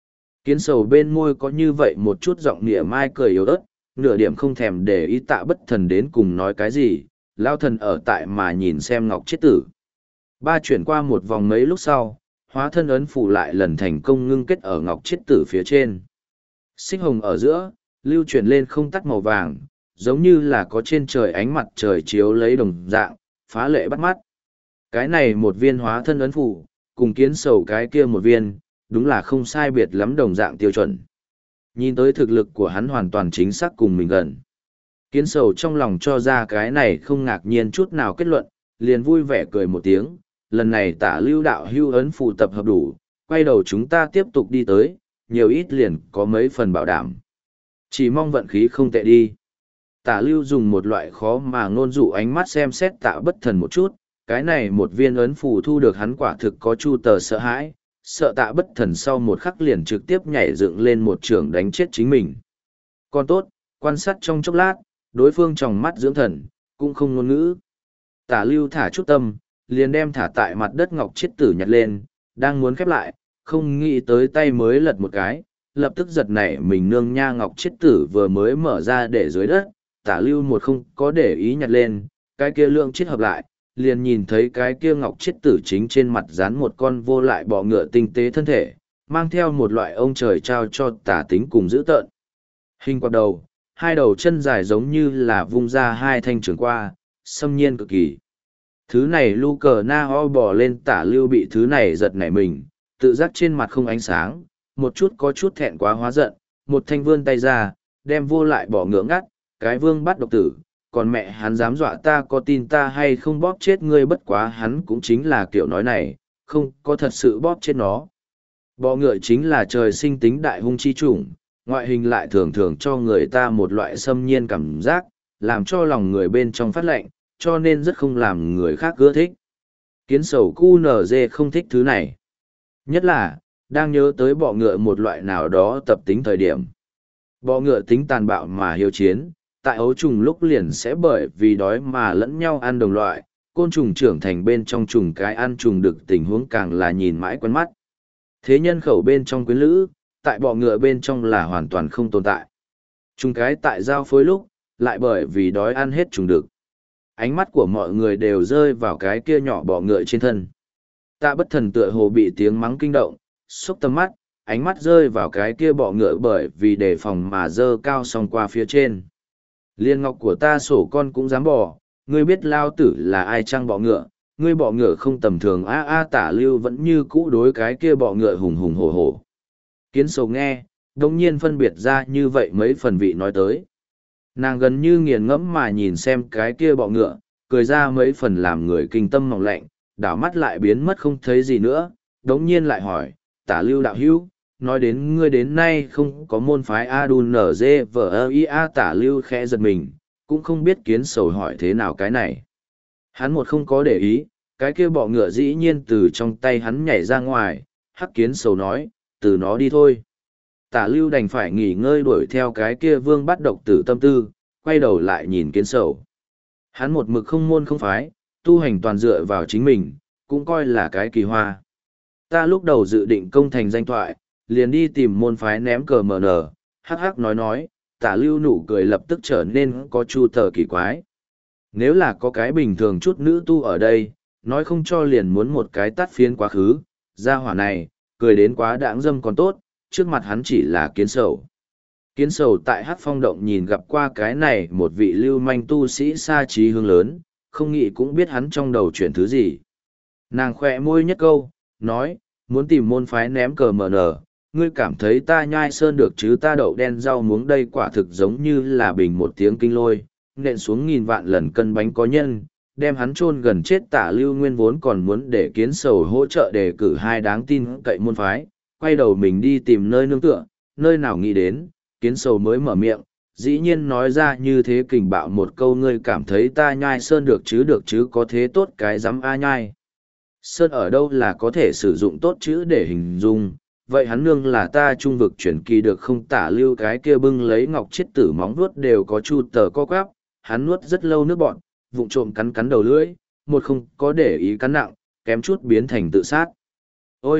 Kiến sầu bên môi có như vậy một chút giọng nịa mai cười yếu ớt, nửa điểm không thèm để ý Tạ Bất Thần đến cùng nói cái gì, lao thần ở tại mà nhìn xem ngọc chết tử. Ba chuyển qua một vòng mấy lúc sau, hóa thân ấn phủ lại lần thành công ngưng kết ở ngọc chết tử phía trên. Xích hồng ở giữa, lưu chuyển lên không tắt màu vàng, giống như là có trên trời ánh mặt trời chiếu lấy đồng dạng, phá lệ bắt mắt. Cái này một viên hóa thân ấn phủ, cùng kiến sầu cái kia một viên, đúng là không sai biệt lắm đồng dạng tiêu chuẩn. Nhìn tới thực lực của hắn hoàn toàn chính xác cùng mình gần. Kiến sầu trong lòng cho ra cái này không ngạc nhiên chút nào kết luận, liền vui vẻ cười một tiếng, lần này tả lưu đạo hưu ấn phù tập hợp đủ, quay đầu chúng ta tiếp tục đi tới, nhiều ít liền có mấy phần bảo đảm. Chỉ mong vận khí không tệ đi. Tả lưu dùng một loại khó mà ngôn dụ ánh mắt xem xét Tạ Bất Thần một chút, cái này một viên ấn phù thu được hắn quả thực có chu tờ sợ hãi, sợ Tạ Bất Thần sau một khắc liền trực tiếp nhảy dựng lên một trường đánh chết chính mình. Còn tốt, quan sát trong chốc lát, đối phương tròng mắt dưỡng thần, cũng không ngôn ngữ. Tả lưu thả chút tâm, liền đem thả tại mặt đất ngọc chiết tử nhặt lên, đang muốn khép lại, không nghĩ tới tay mới lật một cái, lập tức giật nảy mình nương nha ngọc chiết tử vừa mới mở ra để dưới đất, tả lưu một không có để ý nhặt lên, cái kia lượng chiết hợp lại, liền nhìn thấy cái kia ngọc chiết tử chính trên mặt dán một con vô lại bọ ngựa tinh tế thân thể, mang theo một loại ông trời trao cho tả tính cùng giữ tợn. Hình quạt đầu, hai đầu chân dài giống như là vung ra hai thanh trường qua, xâm nhiên cực kỳ. Thứ này lu cờ na ho bò lên tả lưu bị thứ này giật nảy mình, tự giác trên mặt không ánh sáng, một chút có chút thẹn quá hóa giận, một thanh vươn tay ra, đem vô lại bỏ ngưỡng ngắt, cái vương bắt độc tử, còn mẹ hắn dám dọa ta có tin ta hay không bóp chết ngươi, bất quá hắn cũng chính là kiểu nói này, không có thật sự bóp chết nó. Bọ ngựa chính là trời sinh tính đại hung chi chủng, ngoại hình lại thường thường cho người ta một loại xâm nhiên cảm giác, làm cho lòng người bên trong phát lạnh, cho nên rất không làm người khác ưa thích. Kiến sầu cu nở dê không thích thứ này. Nhất là, đang nhớ tới bọ ngựa một loại nào đó tập tính thời điểm. Bọ ngựa tính tàn bạo mà hiếu chiến, tại ấu trùng lúc liền sẽ bởi vì đói mà lẫn nhau ăn đồng loại, côn trùng trưởng thành bên trong trùng cái ăn trùng được tình huống càng là nhìn mãi quen mắt. Thế nhân khẩu bên trong quyến lữ, tại bọ ngựa bên trong là hoàn toàn không tồn tại. Trùng cái tại giao phối lúc, lại bởi vì đói ăn hết trùng đực. Ánh mắt của mọi người đều rơi vào cái kia nhỏ bọ ngựa trên thân. Tạ Bất Thần tựa hồ bị tiếng mắng kinh động, xúc tầm mắt, ánh mắt rơi vào cái kia bọ ngựa bởi vì đề phòng mà dơ cao song qua phía trên. Liên ngọc của ta sổ con cũng dám bỏ, ngươi biết lao tử là ai chăng bọ ngựa, ngươi bọ ngựa không tầm thường a a tả lưu vẫn như cũ đối cái kia bọ ngựa hùng hùng hổ hổ. Kiến sầu nghe, đồng nhiên phân biệt ra như vậy mấy phần vị nói tới. Nàng gần như nghiền ngẫm mà nhìn xem cái kia bọ ngựa, cười ra mấy phần làm người kinh tâm mỏng lạnh, đảo mắt lại biến mất không thấy gì nữa, đống nhiên lại hỏi, tả lưu đạo hữu, nói đến ngươi đến nay không có môn phái A-đun nở dê vở ơ i a tả lưu khẽ giật mình, cũng không biết kiến sầu hỏi thế nào cái này. Hắn một không có để ý, cái kia bọ ngựa dĩ nhiên từ trong tay hắn nhảy ra ngoài, hắc kiến sầu nói, từ nó đi thôi. Tả lưu đành phải nghỉ ngơi đuổi theo cái kia vương bắt độc tử tâm tư, quay đầu lại nhìn kiến sầu. Hắn một mực không môn không phái, tu hành toàn dựa vào chính mình, cũng coi là cái kỳ hoa. Ta lúc đầu dự định công thành danh thoại, liền đi tìm môn phái ném cờ mờ nở, hắc hắc nói nói, tả lưu nụ cười lập tức trở nên có chu tờ kỳ quái. Nếu là có cái bình thường chút nữ tu ở đây, nói không cho liền muốn một cái tắt phiến quá khứ, gia hỏa này, cười đến quá đãng dâm còn tốt, trước mặt hắn chỉ là kiến sầu. Kiến sầu tại Hắc Phong Động nhìn gặp qua cái này một vị lưu manh tu sĩ xa trí hương lớn, không nghĩ cũng biết hắn trong đầu chuyển thứ gì. Nàng khỏe môi nhất câu, nói, muốn tìm môn phái ném cờ mờ nở, ngươi cảm thấy ta nhai sơn được chứ, ta đậu đen rau muống đây quả thực giống như là bình một tiếng kinh lôi, nện xuống nghìn vạn lần cân bánh có nhân, đem hắn chôn gần chết. Tả lưu nguyên vốn còn muốn để kiến sầu hỗ trợ đề cử hai đáng tin cậy môn phái, quay đầu mình đi tìm nơi nương tựa, nơi nào nghĩ đến, kiến sầu mới mở miệng, dĩ nhiên nói ra như thế kình bạo một câu, ngươi cảm thấy ta nhai sơn được chứ, được chứ có thế tốt cái dám a nhai. Sơn ở đâu là có thể sử dụng tốt chữ để hình dung, vậy hắn nương là ta trung vực chuyển kỳ được không? Tả lưu cái kia bưng lấy ngọc chiết tử móng vuốt đều có chu tờ co quắp, hắn nuốt rất lâu nước bọn, vụng trộm cắn cắn đầu lưỡi, một không có để ý cắn nặng, kém chút biến thành tự sát. Ôi,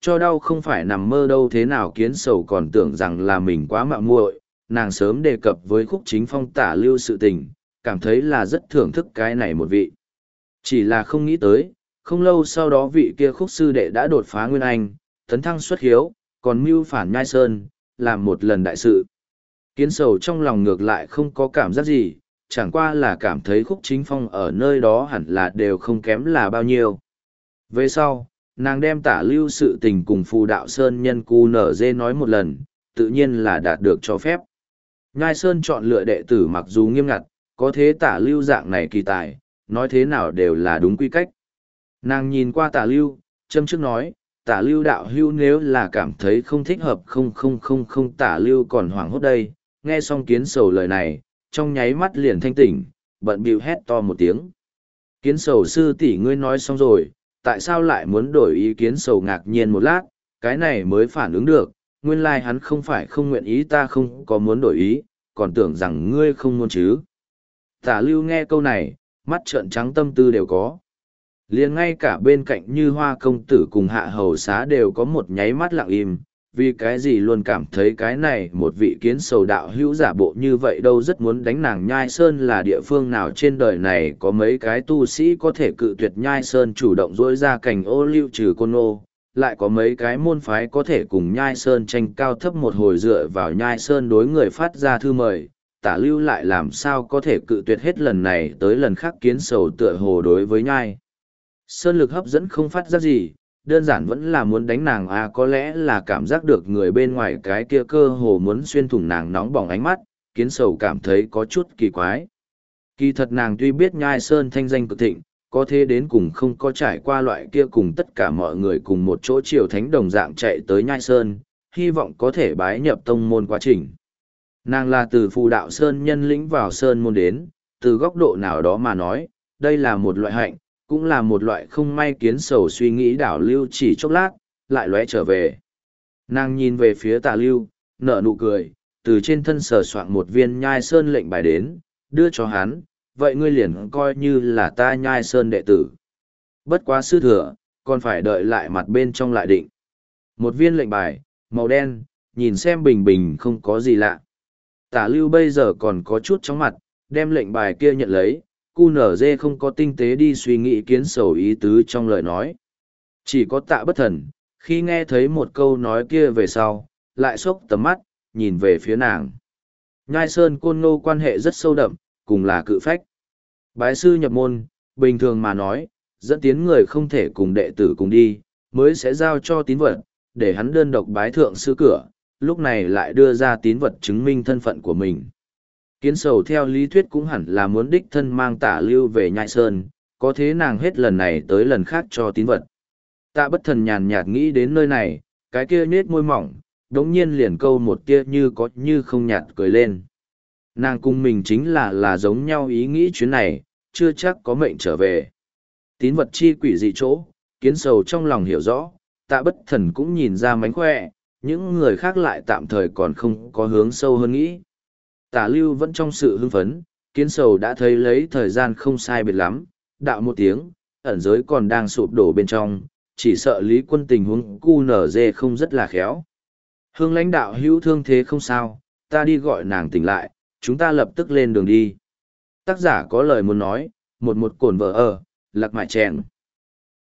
cho đau không phải nằm mơ đâu, thế nào kiến sầu còn tưởng rằng là mình quá mạo muội. Nàng sớm đề cập với Khúc Chính Phong tả lưu sự tình, cảm thấy là rất thưởng thức cái này một vị. Chỉ là không nghĩ tới, không lâu sau đó vị kia Khúc sư đệ đã đột phá Nguyên Anh, tấn thăng xuất hiếu, còn mưu phản Nhai Sơn, làm một lần đại sự. Kiến sầu trong lòng ngược lại không có cảm giác gì, chẳng qua là cảm thấy Khúc Chính Phong ở nơi đó hẳn là đều không kém là bao nhiêu. Về sau, nàng đem tả lưu sự tình cùng phù đạo Sơn nhân cu nở dê nói một lần, tự nhiên là đạt được cho phép. Nhai Sơn chọn lựa đệ tử mặc dù nghiêm ngặt, có thế tả lưu dạng này kỳ tài, nói thế nào đều là đúng quy cách. Nàng nhìn qua tả lưu, châm trước nói, tả lưu đạo hưu nếu là cảm thấy không thích hợp không không không không tả lưu còn hoảng hốt đây. Nghe xong kiến sầu lời này, trong nháy mắt liền thanh tỉnh, bận bịu hét to một tiếng. Kiến sầu sư tỷ ngươi nói xong rồi, tại sao lại muốn đổi ý? Kiến sầu ngạc nhiên một lát, cái này mới phản ứng được, nguyên lai like hắn không phải không nguyện ý, ta không có muốn đổi ý, còn tưởng rằng ngươi không muốn chứ. Tả lưu nghe câu này, mắt trợn trắng tâm tư đều có. Liền ngay cả bên cạnh Như Hoa công tử cùng Hạ hầu xá đều có một nháy mắt lặng im, vì cái gì luôn cảm thấy cái này một vị kiến sầu đạo hữu giả bộ như vậy đâu, rất muốn đánh nàng. Nhai Sơn là địa phương nào trên đời này có mấy cái tu sĩ có thể cự tuyệt Nhai Sơn chủ động dỗi ra cành ô lưu trừ côn ô, lại có mấy cái môn phái có thể cùng Nhai Sơn tranh cao thấp một hồi dựa vào Nhai Sơn đối người phát ra thư mời. Tả lưu lại làm sao có thể cự tuyệt hết lần này tới lần khác. Kiến sầu tựa hồ đối với Nhai Sơn lực hấp dẫn không phát ra gì, đơn giản vẫn là muốn đánh nàng à, có lẽ là cảm giác được người bên ngoài cái kia cơ hồ muốn xuyên thủng nàng nóng bỏng ánh mắt. Kiến sầu cảm thấy có chút kỳ quái. Kỳ thật nàng tuy biết Nhai Sơn thanh danh cực thịnh, có thế đến cùng không có trải qua loại kia cùng tất cả mọi người cùng một chỗ triều thánh đồng dạng chạy tới Nhai Sơn, hy vọng có thể bái nhập tông môn quá trình. Nàng là từ phù đạo Sơn nhân lĩnh vào Sơn môn đến, từ góc độ nào đó mà nói, đây là một loại hạnh, cũng là một loại không may. Kiến sầu suy nghĩ đảo lưu chỉ chốc lát, lại lóe trở về. Nàng nhìn về phía Tả lưu, nở nụ cười, từ trên thân sờ soạn một viên Nhai Sơn lệnh bài đến, đưa cho hắn, vậy ngươi liền coi như là ta Nhai Sơn đệ tử. Bất quá sư thừa, còn phải đợi lại mặt bên trong lại định. Một viên lệnh bài, màu đen, nhìn xem bình bình không có gì lạ. Tả lưu bây giờ còn có chút chóng mặt, đem lệnh bài kia nhận lấy, cu nở dê không có tinh tế đi suy nghĩ kiến sầu ý tứ trong lời nói. Chỉ có Tạ Bất Thần, khi nghe thấy một câu nói kia về sau, lại xốc tầm mắt, nhìn về phía nàng. Nhai Sơn Côn Ngô quan hệ rất sâu đậm, cùng là cự phách. Bái sư nhập môn, bình thường mà nói, dẫn tiến người không thể cùng đệ tử cùng đi, mới sẽ giao cho tín vật, để hắn đơn độc bái thượng sư cửa, lúc này lại đưa ra tín vật chứng minh thân phận của mình. Kiến sầu theo lý thuyết cũng hẳn là muốn đích thân mang Tả lưu về Nhai Sơn, có thế nàng hết lần này tới lần khác cho tín vật. Tạ Bất Thần nhàn nhạt nghĩ đến nơi này, cái kia nết môi mỏng, đống nhiên liền câu một tia như có như không nhạt cười lên. Nàng cùng mình chính là là giống nhau ý nghĩ chuyến này, chưa chắc có mệnh trở về. Tín vật chi quỷ dị chỗ, kiến sầu trong lòng hiểu rõ, Tạ Bất Thần cũng nhìn ra mánh khỏe, những người khác lại tạm thời còn không có hướng sâu hơn nghĩ. Tả lưu vẫn trong sự hưng phấn, kiến sầu đã thấy lấy thời gian không sai biệt lắm, đạo một tiếng, ẩn giới còn đang sụp đổ bên trong, chỉ sợ Lý Quân tình huống cu nở dê không rất là khéo. Hương lãnh đạo hữu thương thế không sao, ta đi gọi nàng tỉnh lại, chúng ta lập tức lên đường đi. Tác giả có lời muốn nói, một một cổn vợ ở, lạc mại chèn.